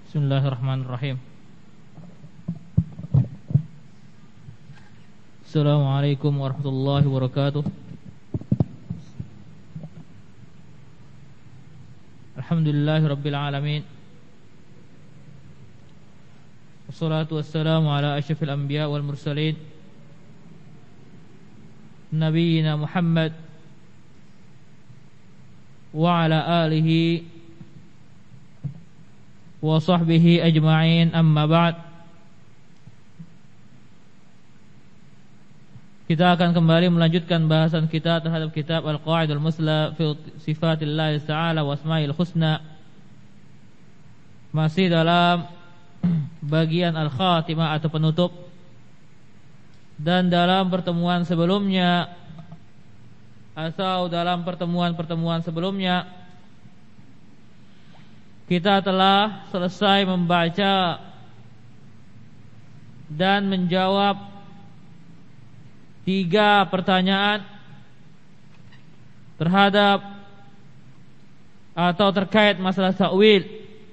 Bismillahirrahmanirrahim. Assalamualaikum warahmatullahi wabarakatuh. Alhamdulillahi rabbil alamin. Wassalatu wassalamu ala asyrafil anbiya wal mursalin, Nabiyyina Muhammad wa ala alihi wa sahbihi ajma'in, amma ba'd. Kita akan kembali melanjutkan bahasan kita terhadap kitab Al-Qa'idul Musla fi Sifatillah Ta'ala wa Asma'il Husna. Masih dalam bagian Al-Khatimah atau penutup. Dan dalam pertemuan sebelumnya atau dalam pertemuan-pertemuan sebelumnya kita telah selesai membaca dan menjawab 3 pertanyaan terhadap atau terkait masalah ta'wil,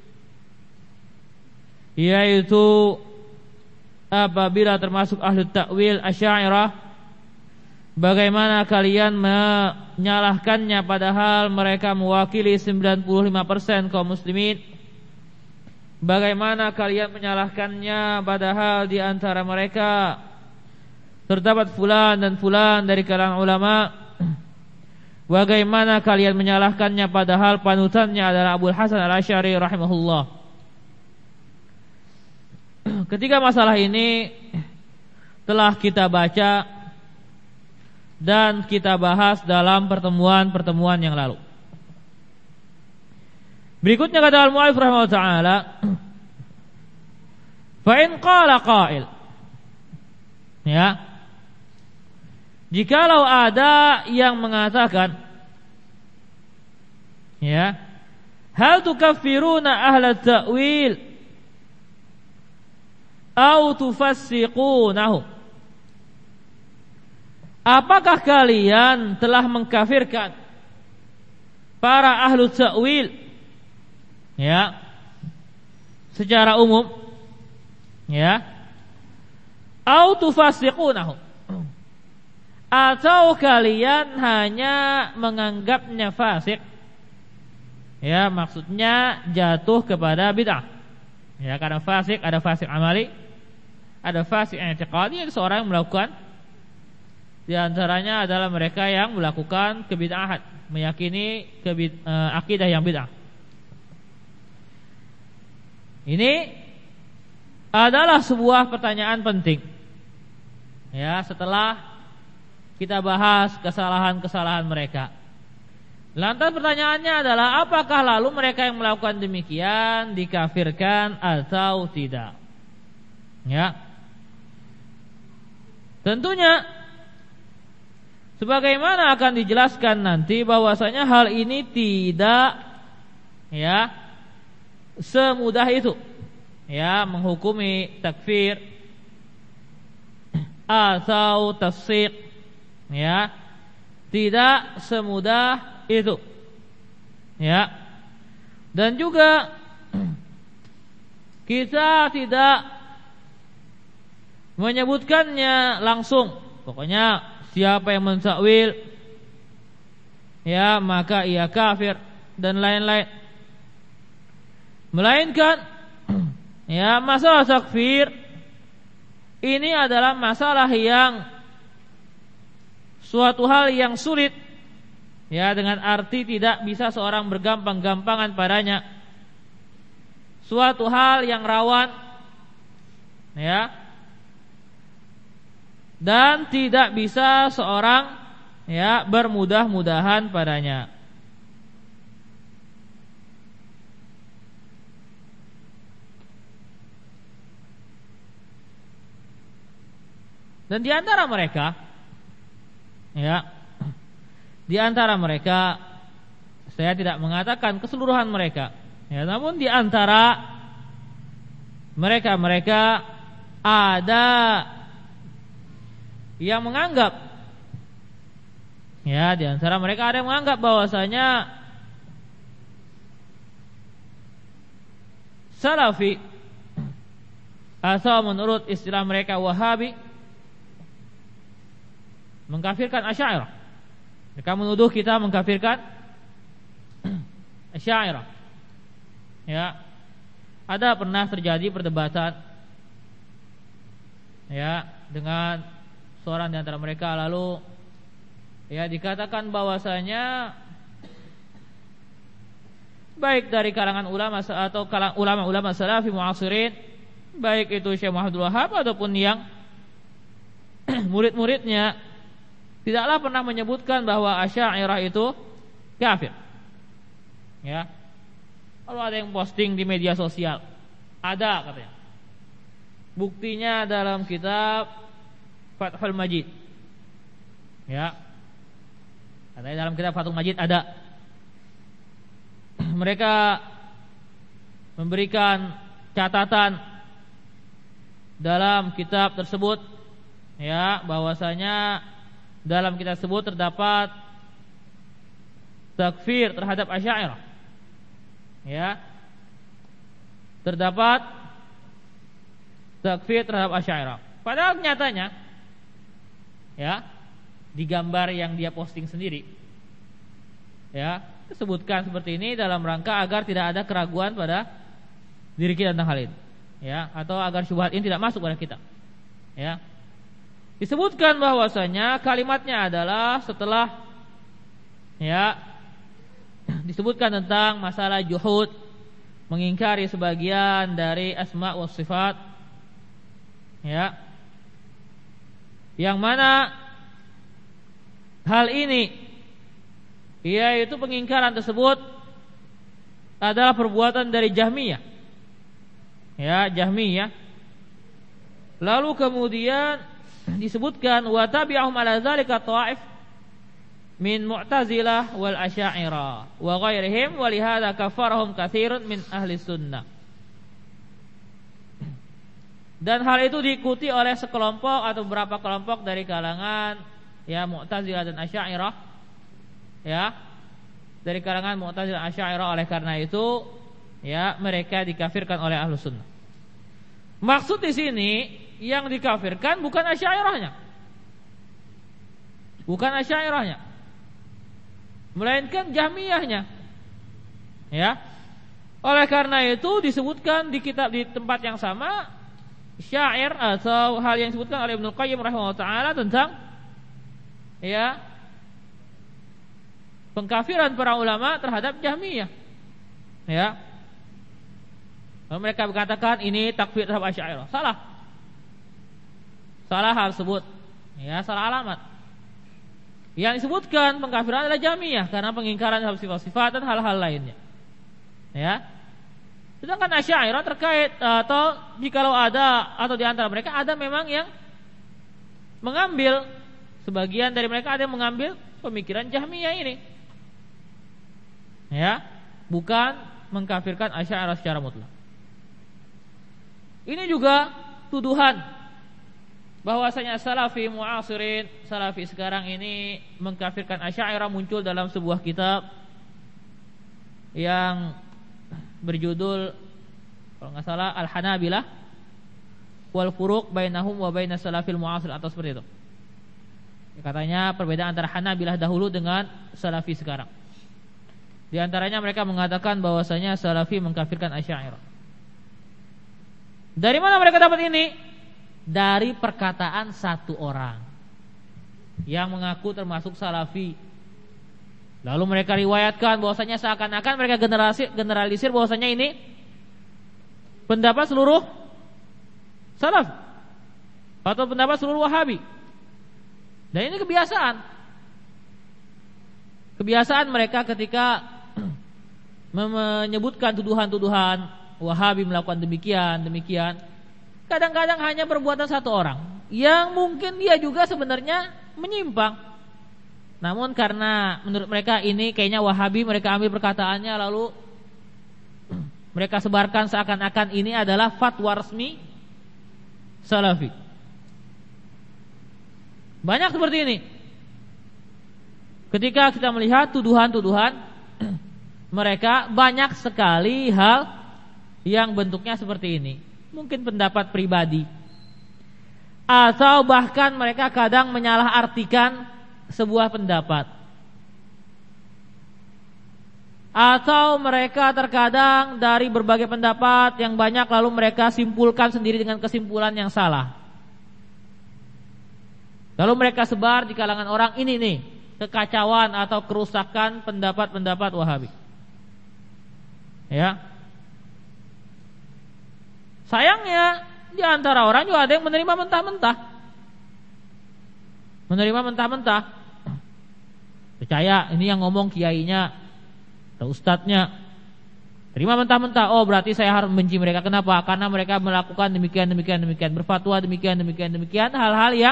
yaitu apabila termasuk ahli ta'wil Asy'ariyah, bagaimana kalian menyalahkannya padahal mereka mewakili 95% kaum muslimin? Bagaimana kalian menyalahkannya padahal di antara mereka terdapat fulan dan fulan dari kalangan ulama? Bagaimana kalian menyalahkannya padahal panutannya adalah Abu Hasan Al-Asy'ari rahimahullah? Ketiga masalah ini telah kita baca dan kita bahas dalam pertemuan-pertemuan yang lalu. Berikutnya kata al-mu'allif rahimahullah ta'ala, fa in qala qail, ya, jikalau ada yang mengatakan, ya, hal tukaffiruna ahla ta'wil au tufassiqunahum, apakah kalian telah mengkafirkan para ahlu ta'wil, ya, secara umum, ya, au tufasiqunahum, atau kalian hanya menganggapnya fasik, ya, maksudnya jatuh kepada bid'ah, ya, karena fasik ada fasik amali, ada fasik i'tiqadi, yang seorang yang melakukan. Di antaranya adalah mereka yang melakukan kebid'ahan, meyakini akidah yang bid'ah. Ini adalah sebuah pertanyaan penting. Ya, setelah kita bahas kesalahan-kesalahan mereka. Lantas pertanyaannya adalah, apakah lalu mereka yang melakukan demikian dikafirkan atau tidak? Ya. Tentunya sebagaimana akan dijelaskan nanti, bahwasanya hal ini tidak, ya, semudah itu, ya, menghukumi takfir atau tafsik, ya, tidak semudah itu, ya. Dan juga kita tidak menyebutkannya langsung, pokoknya siapa yang mentakwil, ya, maka ia kafir dan lain-lain. Melainkan, ya, masalah takfir ini adalah masalah yang suatu hal yang sulit, ya, dengan arti tidak bisa seorang bergampang-gampangan padanya. Suatu hal yang rawan, ya, dan tidak bisa seorang, ya, bermudah-mudahan padanya. Dan di antara mereka, ya, di antara mereka, saya tidak mengatakan keseluruhan mereka, ya, namun di antara mereka ada yang menganggap, ya, di antara mereka ada yang menganggap bahwasanya Salafi atau menurut istilah mereka Wahabi mengkafirkan Asy'ariyah. Mereka menuduh kita mengkafirkan Asy'ariyah. Ya. Ada pernah terjadi perdebatan ya dengan seorang di antara mereka, lalu ya dikatakan bahwasanya baik dari kalangan ulama atau ulama-ulama salafi mu'asirin, baik itu Syekh Muhammad Wahab ataupun yang murid-muridnya, tidaklah pernah menyebutkan bahwa Asy'ariyah itu kafir. Ya. Kalau ada yang posting di media sosial, ada katanya. Buktinya dalam kitab Fathul Majid. Ya. Katanya dalam kitab Fathul Majid ada. Mereka memberikan catatan dalam kitab tersebut, ya, bahwasanya dalam kitab tersebut terdapat takfir terhadap Asy'ariyah. Ya. Terdapat takfir terhadap Asy'ariyah. Padahal nyatanya ya, di gambar yang dia posting sendiri ya, disebutkan seperti ini dalam rangka agar tidak ada keraguan pada diri kita tentang hal ini, ya, atau agar syubhat ini tidak masuk pada kita. Ya. Disebutkan bahwasanya kalimatnya adalah setelah ya disebutkan tentang masalah juhud, mengingkari sebagian dari asma wa sifat, ya, yang mana hal ini yaitu pengingkaran tersebut adalah perbuatan dari Jahmiyah, ya, Jahmiyah. Lalu kemudian disebutkan wa tabi'ahum ala dzalika ta'if min Mu'tazilah wal Asy'ariyah wa ghairihim wa lihadza kafarahum katsirun min ahli sunnah. Dan hal itu diikuti oleh sekelompok atau beberapa kelompok dari kalangan ya Mu'tazilah dan Asy'ariyah, ya, dari kalangan Mu'tazilah dan Asy'ariyah. Oleh karena itu ya mereka dikafirkan oleh ahli sunnah. Maksud di sini yang dikafirkan bukan Asy'ariyahnya, bukan Asy'ariyahnya, melainkan Jahmiyahnya. Ya. Oleh karena itu disebutkan di kitab di tempat yang sama syair atau hal yang disebutkan oleh Ibnu Qayyim rahimahullah taala tentang ya pengkafiran para ulama terhadap Jahmiyah. Ya. Lalu mereka berkatakan ini takfir terhadap Asy'ariyah. Salah. Salah hal tersebut. Ya, salah alamat. Yang disebutkan pengkafiran adalah Jahmiyah karena pengingkaran terhadap sifat-sifat dan hal-hal lainnya. Ya. Sedangkan Asy'ariyah terkait atau jikalau ada atau di antara mereka ada memang yang mengambil, sebagian dari mereka ada yang mengambil pemikiran Jahmiyah ini. Ya, bukan mengkafirkan Asy'ariyah secara mutlak. Ini juga tuduhan bahwasanya salafi mu'asirin, salafi sekarang ini mengkafirkan Asy'ariyah muncul dalam sebuah kitab yang berjudul kalau enggak salah Al-Hanabilah wal Furuq bainahum wa bainas salafil mu'asir atau seperti itu. Katanya perbedaan antara Hanabilah dahulu dengan salafi sekarang. Di antaranya mereka mengatakan bahwasanya salafi mengkafirkan Asy'ariyah. Dari mana mereka dapat ini? Dari perkataan satu orang yang mengaku termasuk salafi. Lalu mereka riwayatkan bahwasanya seakan-akan mereka generalisir bahwasanya ini pendapat seluruh salaf atau pendapat seluruh Wahabi. Dan ini kebiasaan mereka ketika menyebutkan tuduhan-tuduhan Wahabi melakukan demikian. Kadang-kadang hanya perbuatan satu orang yang mungkin dia juga sebenarnya menyimpang. Namun karena menurut mereka ini kayaknya Wahabi, mereka ambil perkataannya lalu mereka sebarkan seakan-akan ini adalah fatwa resmi salafi. Banyak seperti ini. Ketika kita melihat tuduhan-tuduhan mereka, banyak sekali hal yang bentuknya seperti ini, mungkin pendapat pribadi, atau bahkan mereka kadang menyalahartikan sebuah pendapat, atau mereka terkadang dari berbagai pendapat yang banyak lalu mereka simpulkan sendiri dengan kesimpulan yang salah. Lalu mereka sebar di kalangan orang, ini nih kekacauan atau kerusakan pendapat-pendapat Wahabi. Ya. Sayangnya di antara orang juga ada yang menerima mentah-mentah. Menerima mentah-mentah. Percaya ini yang ngomong kiainya atau ustadznya. Terima mentah-mentah. Oh, berarti saya harus membenci mereka. Kenapa? Karena mereka melakukan demikian, berfatwa demikian, hal-hal yang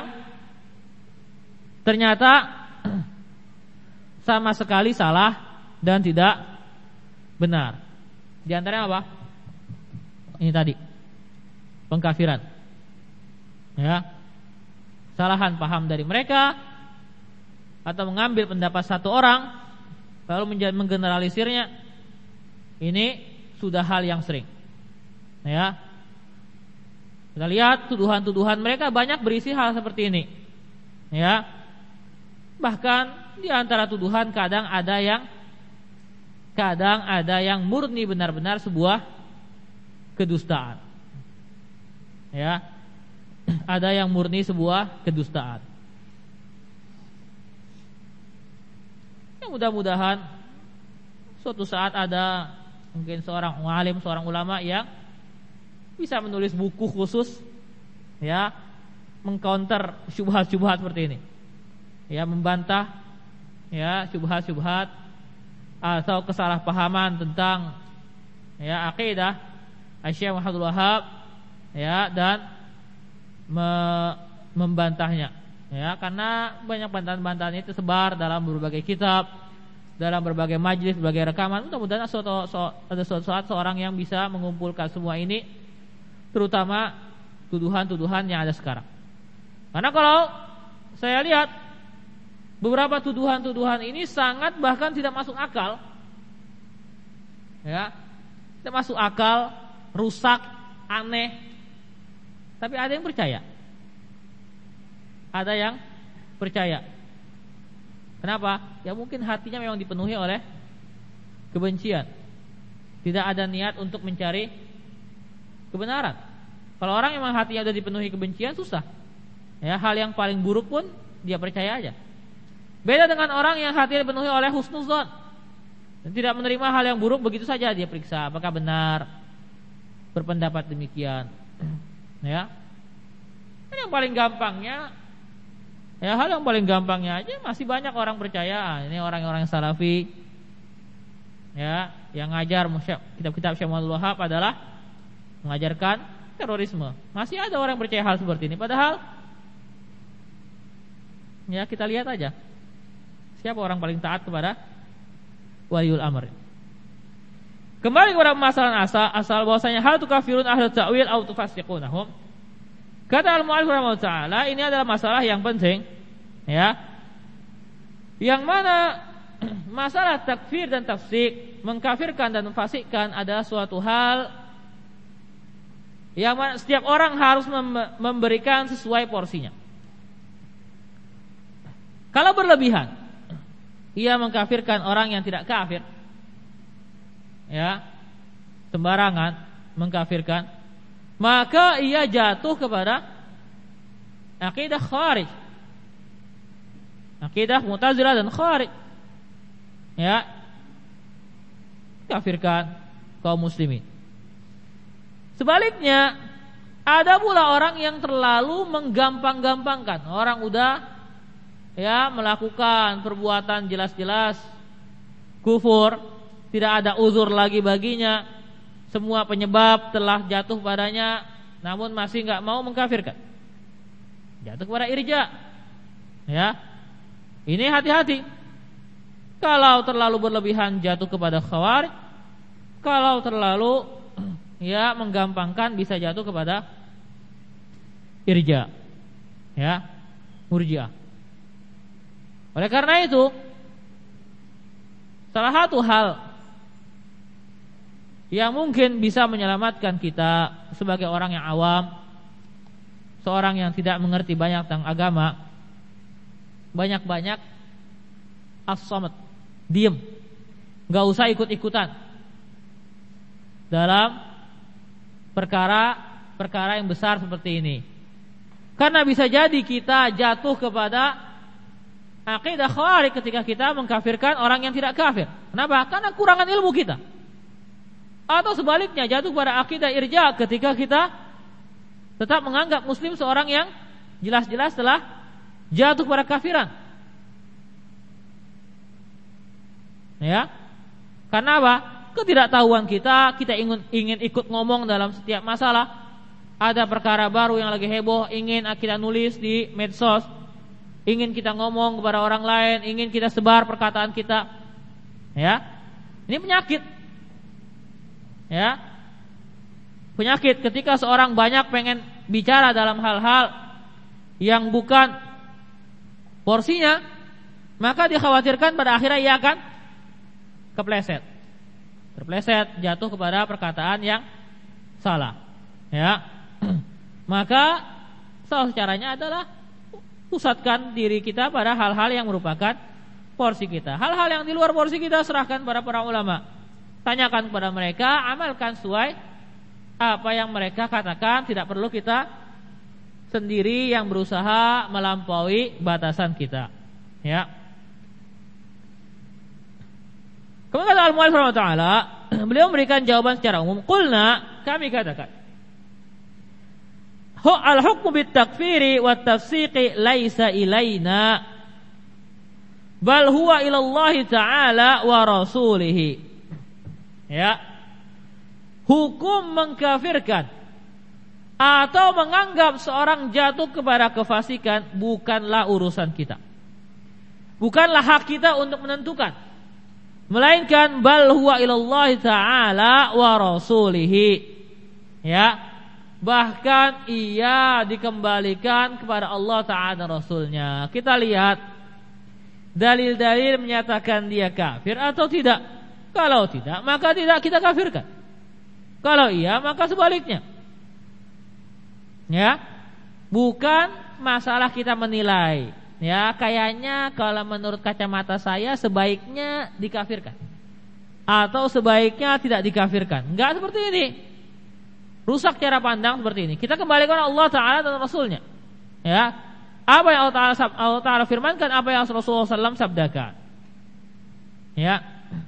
ternyata sama sekali salah dan tidak benar. Di antaranya apa? Ini tadi, pengkafiran. Ya. Kesalahan paham dari mereka, atau mengambil pendapat satu orang lalu menggeneralisirnya. Ini sudah hal yang sering. Ya. Kita lihat tuduhan-tuduhan mereka banyak berisi hal seperti ini. Ya. Bahkan di antara tuduhan kadang ada yang murni benar-benar sebuah kedustaan. Ya. Ada yang murni sebuah kedustaan. Ya, mudah-mudahan suatu saat ada mungkin seorang alim, seorang ulama yang bisa menulis buku khusus, ya, mengcounter syubhat-syubhat seperti ini. Ya, membantah ya syubhat-syubhat atau kesalahpahaman tentang ya akidah Syekh Muhammad Wahab, ya, dan membantahnya, ya, karena banyak bantahan-bantahan itu tersebar dalam berbagai kitab, dalam berbagai majlis, berbagai rekaman. Mudah-mudahan ada suatu saat seorang yang bisa mengumpulkan semua ini, terutama tuduhan-tuduhan yang ada sekarang. Karena kalau saya lihat beberapa tuduhan-tuduhan ini sangat bahkan tidak masuk akal, ya, tidak masuk akal, rusak, aneh. Tapi ada yang percaya. Ada yang percaya. Kenapa? Ya mungkin hatinya memang dipenuhi oleh kebencian. Tidak ada niat untuk mencari kebenaran. Kalau orang memang hatinya sudah dipenuhi kebencian, susah. Ya, hal yang paling buruk pun dia percaya aja. Beda dengan orang yang hatinya dipenuhi oleh husnuzon dan tidak menerima hal yang buruk begitu saja. Dia periksa apakah benar berpendapat demikian. Ya, ini yang paling gampangnya, ya, hal yang paling gampangnya aja masih banyak orang percaya ini orang-orang salafi, ya, yang ngajar kitab-kitab Syekh Muhammad Wahab adalah mengajarkan terorisme. Masih ada orang percaya hal seperti ini. Padahal, ya, kita lihat aja siapa orang paling taat kepada waliul amr. Kembali kepada masalah asal bahwasanya hal tukafirun ahlu ta'wil au tufasiqunahum. Kata al-mu'allif rahimahullah ta'ala, ini adalah masalah yang penting, ya, yang mana masalah takfir dan tafsik, mengkafirkan dan memfasikkan adalah suatu hal yang mana setiap orang harus memberikan sesuai porsinya. Kalau berlebihan, ia mengkafirkan orang yang tidak kafir, ya, sembarangan mengkafirkan, maka ia jatuh kepada akidah kharij, akidah Mu'tazilah dan kharij, ya, kafirkan kaum muslimin. Sebaliknya, ada pula orang yang terlalu menggampang-gampangkan. Orang udah, ya, melakukan perbuatan jelas-jelas kufur, tidak ada uzur lagi baginya, semua penyebab telah jatuh padanya, namun masih enggak mau mengkafirkan, jatuh kepada irja. Ya, ini hati-hati. Kalau terlalu berlebihan jatuh kepada khawarij, kalau terlalu, ya, menggampangkan bisa jatuh kepada irja, ya, murji'ah. Oleh karena itu, salah satu hal yang mungkin bisa menyelamatkan kita sebagai orang yang awam, seorang yang tidak mengerti banyak tentang agama. Banyak-banyak as-samat, diam, gak usah ikut-ikutan dalam perkara yang besar seperti ini. Karena bisa jadi kita jatuh kepada akidah khawarij ketika kita mengkafirkan orang yang tidak kafir. Kenapa? Karena kurangan ilmu kita. Atau sebaliknya, jatuh pada akidah irja ketika kita tetap menganggap muslim seorang yang jelas-jelas telah jatuh pada kafiran. Ya. Karena apa? Ketidaktahuan kita ingin ikut ngomong dalam setiap masalah. Ada perkara baru yang lagi heboh, ingin kita nulis di medsos, ingin kita ngomong kepada orang lain, ingin kita sebar perkataan kita. Ya. Ini penyakit. Ya. Penyakit ketika seorang banyak pengen bicara dalam hal-hal yang bukan porsinya, maka dikhawatirkan pada akhirnya ia akan terpleset, jatuh kepada perkataan yang salah. Ya. Maka salah caranya adalah pusatkan diri kita pada hal-hal yang merupakan porsi kita. Hal-hal yang di luar porsi kita serahkan pada para ulama. Tanyakan kepada mereka, amalkan sesuai apa yang mereka katakan. Tidak perlu kita sendiri yang berusaha melampaui batasan kita. Ya. Kemudian kata Al-Mu'allif rahimahullah, beliau memberikan jawaban secara umum. Qulna, kami katakan, al-hukmu bit-takfiri wat-tafsiqi laisa ilaina, bal huwa ilallahi ta'ala wa rasulih. Ya. Hukum mengkafirkan atau menganggap seorang jatuh kepada kefasikan bukanlah urusan kita. Bukanlah hak kita untuk menentukan, melainkan bal huwa ilallahi ta'ala wa rasulih. Ya. Bahkan ia dikembalikan kepada Allah Ta'ala dan Rasulnya. Kita lihat dalil-dalil menyatakan dia kafir atau tidak. Kalau tidak, maka tidak kita kafirkan. Kalau iya, maka sebaliknya. Ya, bukan masalah kita menilai. Ya, kayaknya kalau menurut kacamata saya sebaiknya dikafirkan atau sebaiknya tidak dikafirkan. Enggak seperti ini. Rusak cara pandang seperti ini. Kita kembalikan Allah Ta'ala dan Rasulnya. Ya, apa yang Allah Ta'ala firmankan, apa yang Rasulullah SAW sabdakan. Ya.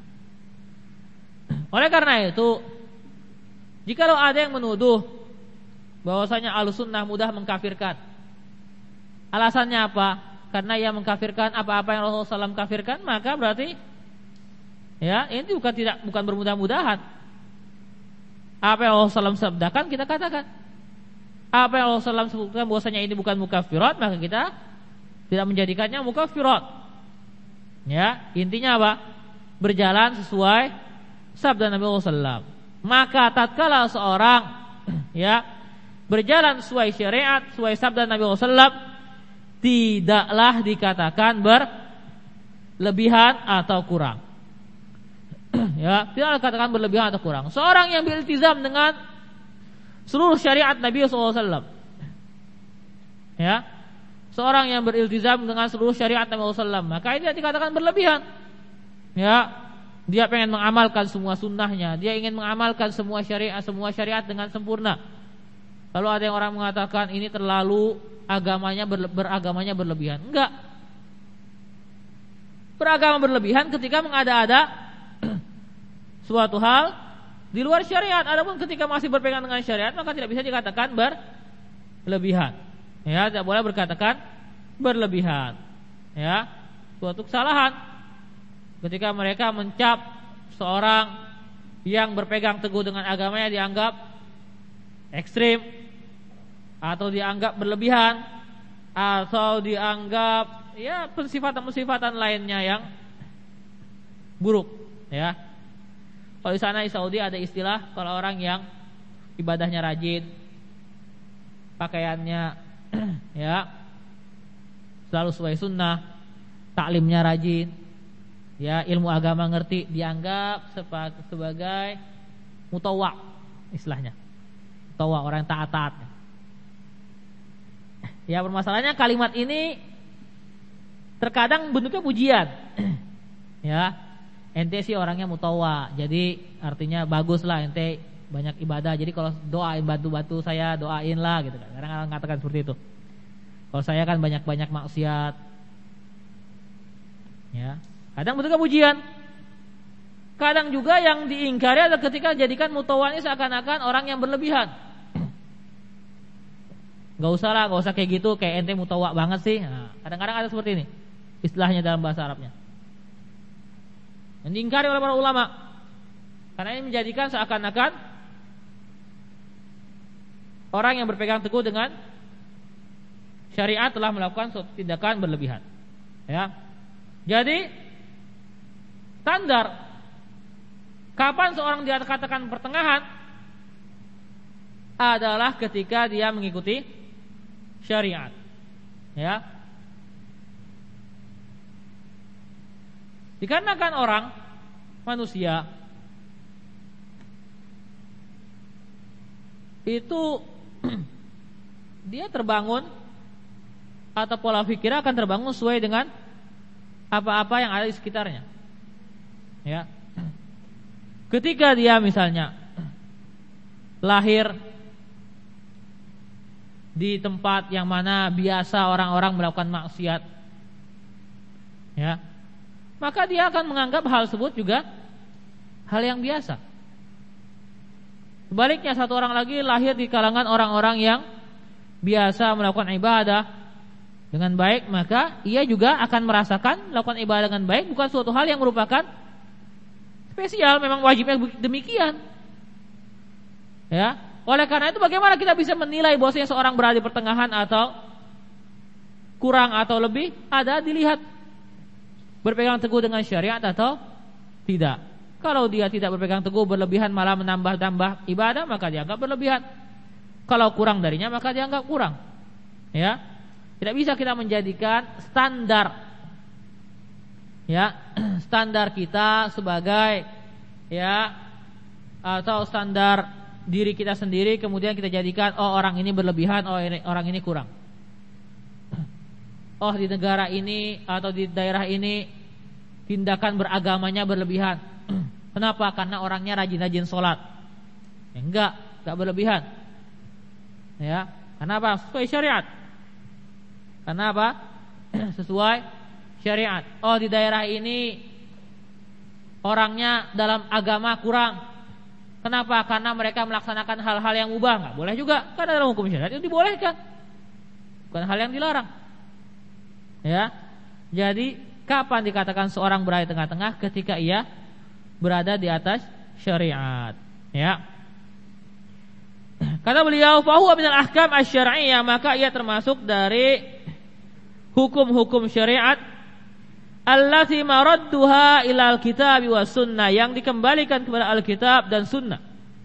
Oleh karena itu, jikalau ada yang menuduh bahwasanya Ahlussunnah mudah mengkafirkan, alasannya apa? Karena ia mengkafirkan apa-apa yang Rasulullah SAW kafirkan, maka berarti ya ini bukan bermudah-mudahan. Apa yang Allah SAW sabdakan kita katakan. Apa yang Allah SAW sebutkan bahwasanya ini bukan mukaffirat, maka kita tidak menjadikannya mukaffirat. Ya, intinya apa? Berjalan sesuai sabda Nabi SAW. Maka tatkala seorang ya berjalan sesuai syariat, sesuai sabda Nabi SAW, tidaklah dikatakan berlebihan atau kurang. Ya, tidak dikatakan berlebihan atau kurang. Seorang yang beriltizam dengan seluruh syariat Nabi SAW, ya, seorang yang beriltizam dengan seluruh syariat Nabi SAW, maka ini tidak dikatakan berlebihan. Ya, dia pengen mengamalkan semua sunnahnya, dia ingin mengamalkan semua syariat dengan sempurna. Lalu ada yang orang mengatakan ini terlalu beragamanya berlebihan. Enggak. Beragama berlebihan ketika mengada-ada suatu hal di luar syariat. Adapun ketika masih berpegang dengan syariat, maka tidak bisa dikatakan berlebihan. Ya, tidak boleh berkatakan berlebihan. Ya, suatu kesalahan ketika mereka mencap seorang yang berpegang teguh dengan agamanya dianggap ekstrim, atau dianggap berlebihan, atau dianggap ya pensifatan-pensifatan lainnya yang buruk. Ya. Kalau di sana di Saudi ada istilah kalau orang yang ibadahnya rajin, pakaiannya ya selalu sesuai sunnah, taklimnya rajin, ya ilmu agama ngerti, dianggap sebagai mutawwa istilahnya. Mutawwa, orang yang taat-taat. Ya, permasalahannya kalimat ini terkadang bentuknya pujian. Ya, ente sih orangnya mutawwa, jadi artinya bagus lah ente banyak ibadah. Jadi kalau doain bantu-bantu saya, doain lah gitu kan. Kadang-kadang mengatakan seperti itu. Kalau saya kan banyak-banyak maksiat. Ya, kadang bentuknya pujian. Kadang juga yang diingkari adalah ketika jadikan mutawwa ini seakan-akan orang yang berlebihan. Gak usah lah, gak usah kayak gitu, kayak ente mutawwa banget sih. Nah, kadang-kadang ada seperti ini istilahnya dalam bahasa Arabnya. Yang diingkari oleh para ulama. Karena ini menjadikan seakan-akan orang yang berpegang teguh dengan syariat telah melakukan suatu tindakan berlebihan. Ya. Jadi standar kapan seorang dikatakan pertengahan adalah ketika dia mengikuti syariat. Ya. Dikarenakan orang manusia itu dia terbangun atau pola pikir akan terbangun sesuai dengan apa-apa yang ada di sekitarnya. Ya. Ketika dia misalnya lahir di tempat yang mana biasa orang-orang melakukan maksiat, ya, maka dia akan menganggap hal tersebut juga hal yang biasa. Sebaliknya satu orang lagi lahir di kalangan orang-orang yang biasa melakukan ibadah dengan baik, maka ia juga akan merasakan melakukan ibadah dengan baik bukan suatu hal yang merupakan spesial, memang wajibnya demikian. Ya, oleh karena itu bagaimana kita bisa menilai bahwasanya seorang berada di pertengahan atau kurang atau lebih? Ada dilihat berpegang teguh dengan syariat atau tidak. Kalau dia tidak berpegang teguh berlebihan malah menambah-tambah ibadah, maka dianggap berlebihan. Kalau kurang darinya maka dianggap kurang. Ya. Tidak bisa kita menjadikan standar, ya, standar kita sebagai, ya, atau standar diri kita sendiri kemudian kita jadikan oh orang ini berlebihan, oh orang ini kurang. Oh di negara ini atau di daerah ini tindakan beragamanya berlebihan. Kenapa? Karena orangnya rajin-rajin sholat. Ya, enggak berlebihan. Ya, kenapa? Sesuai syariat. Kenapa? Sesuai syariat. Oh di daerah ini orangnya dalam agama kurang. Kenapa? Karena mereka melaksanakan hal-hal yang mubah. Enggak boleh juga. Karena dalam hukum syariat itu dibolehkan, bukan hal yang dilarang. Ya. Jadi kapan dikatakan seorang berada di tengah-tengah? Ketika ia berada di atas syariat. Ya. Kata beliau, fa huwa minal ahkam asy-syar'iyyah, maka ia termasuk dari hukum-hukum syariat allati maradduha ila al-kitab wa sunnah, yang dikembalikan kepada Alkitab dan sunnah,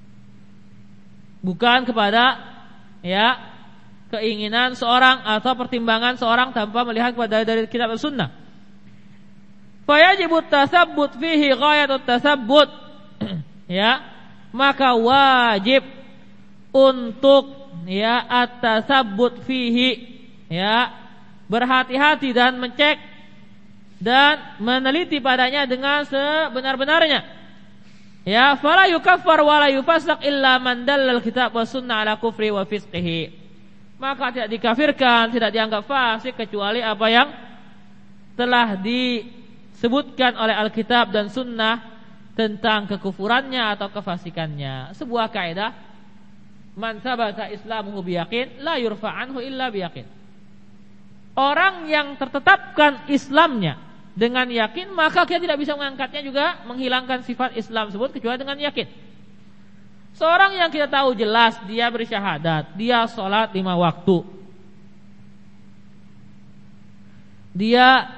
bukan kepada, ya, keinginan seorang atau pertimbangan seorang tanpa melihat kepada dari kitab dan sunnah. Fa yajibu tasabbut fihi ghayatut tasabbut. Ya, maka wajib untuk, ya, at-tasabbut fihi, ya, berhati-hati dan mencek dan meneliti padanya dengan sebenar-benarnya. Ya, fala yukaffar wa la yufasaq illa man dallal kitab wa sunnah ala kufri wa fisqihi. Maka tidak dikafirkan, tidak dianggap fasik kecuali apa yang telah disebutkan oleh Alkitab dan sunnah tentang kekufurannya atau kefasikannya. Sebuah kaidah, man sabata islamuhu biyaqin la yurfa anhu illa biyaqin. Orang yang tertetapkan Islamnya dengan yakin, maka kita tidak bisa mengangkatnya juga menghilangkan sifat Islam tersebut kecuali dengan yakin. Seorang yang kita tahu jelas dia bersyahadat, dia sholat 5 waktu, dia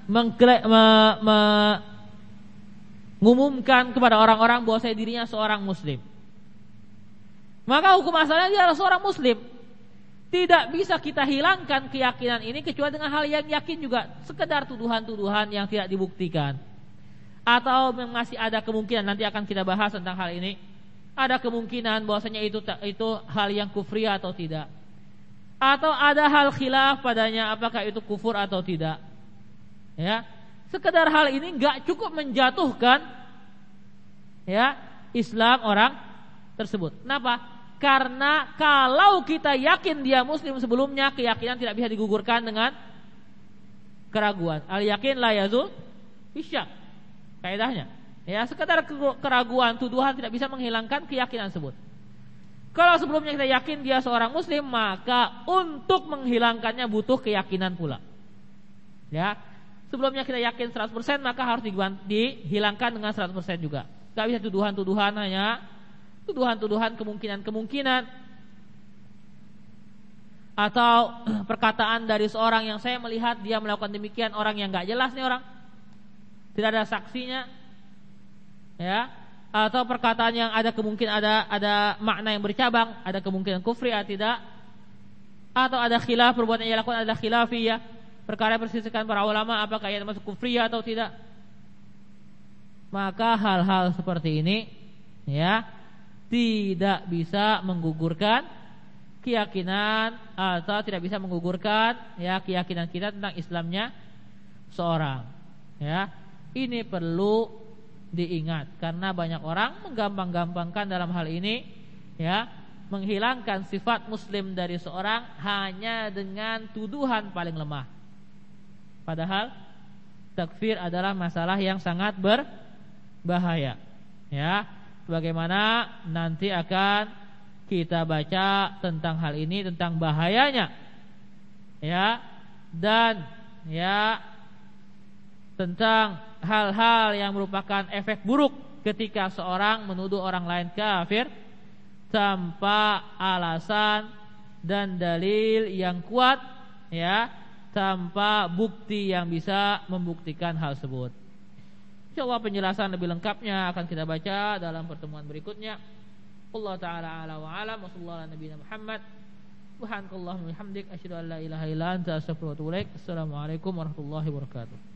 mengumumkan kepada orang-orang bahwa dirinya seorang muslim, maka hukum asalnya dia adalah seorang muslim. Tidak bisa kita hilangkan keyakinan ini kecuali dengan hal yang yakin juga. Sekedar tuduhan-tuduhan yang tidak dibuktikan, atau masih ada kemungkinan, nanti akan kita bahas tentang hal ini, ada kemungkinan bahwasanya itu hal yang kufri atau tidak, atau ada hal khilaf padanya apakah itu kufur atau tidak. Ya, sekedar hal ini enggak cukup menjatuhkan ya Islam orang tersebut. Kenapa? Karena kalau kita yakin dia muslim sebelumnya, keyakinan tidak bisa digugurkan dengan keraguan. Al yakin la yazul bisyak. Kaidahnya. Ya, sekedar keraguan, tuduhan tidak bisa menghilangkan keyakinan tersebut. Kalau sebelumnya kita yakin dia seorang muslim, maka untuk menghilangkannya butuh keyakinan pula. Ya, sebelumnya kita yakin 100%, maka harus dihilangkan dengan 100% juga. Gak bisa tuduhan-tuduhan, hanya tuduhan-tuduhan kemungkinan-kemungkinan, atau perkataan dari seorang yang saya melihat dia melakukan demikian, orang yang gak jelas nih orang, tidak ada saksinya. Ya, atau perkataan yang ada kemungkinan ada makna yang bercabang, ada kemungkinan kufri atau tidak, atau ada khilaf, perbuatan yang dilakukan ada khilafiyah, perkara yang perselisihan para ulama apakah ia termasuk kufri atau tidak. Maka hal-hal seperti ini ya tidak bisa menggugurkan keyakinan, atau tidak bisa menggugurkan ya keyakinan kita tentang Islamnya seorang. Ya, ini perlu diingat karena banyak orang menggampang-gampangkan dalam hal ini, ya, menghilangkan sifat muslim dari seorang hanya dengan tuduhan paling lemah. Padahal takfir adalah masalah yang sangat berbahaya. Ya, bagaimana nanti akan kita baca tentang hal ini, tentang bahayanya. Ya, dan ya tentang hal-hal yang merupakan efek buruk ketika seorang menuduh orang lain kafir tanpa alasan dan dalil yang kuat, ya, tanpa bukti yang bisa membuktikan hal tersebut. Insyaallah penjelasan lebih lengkapnya akan kita baca dalam pertemuan berikutnya. Allah taala ala wa alam, wa sallallahu ala nabiyina Muhammad. Subhanakallahumma wa bihamdik, asyhadu an la ilaha illa anta, astaghfiruka wa atubu ilaik. Assalamualaikum warahmatullahi wabarakatuh.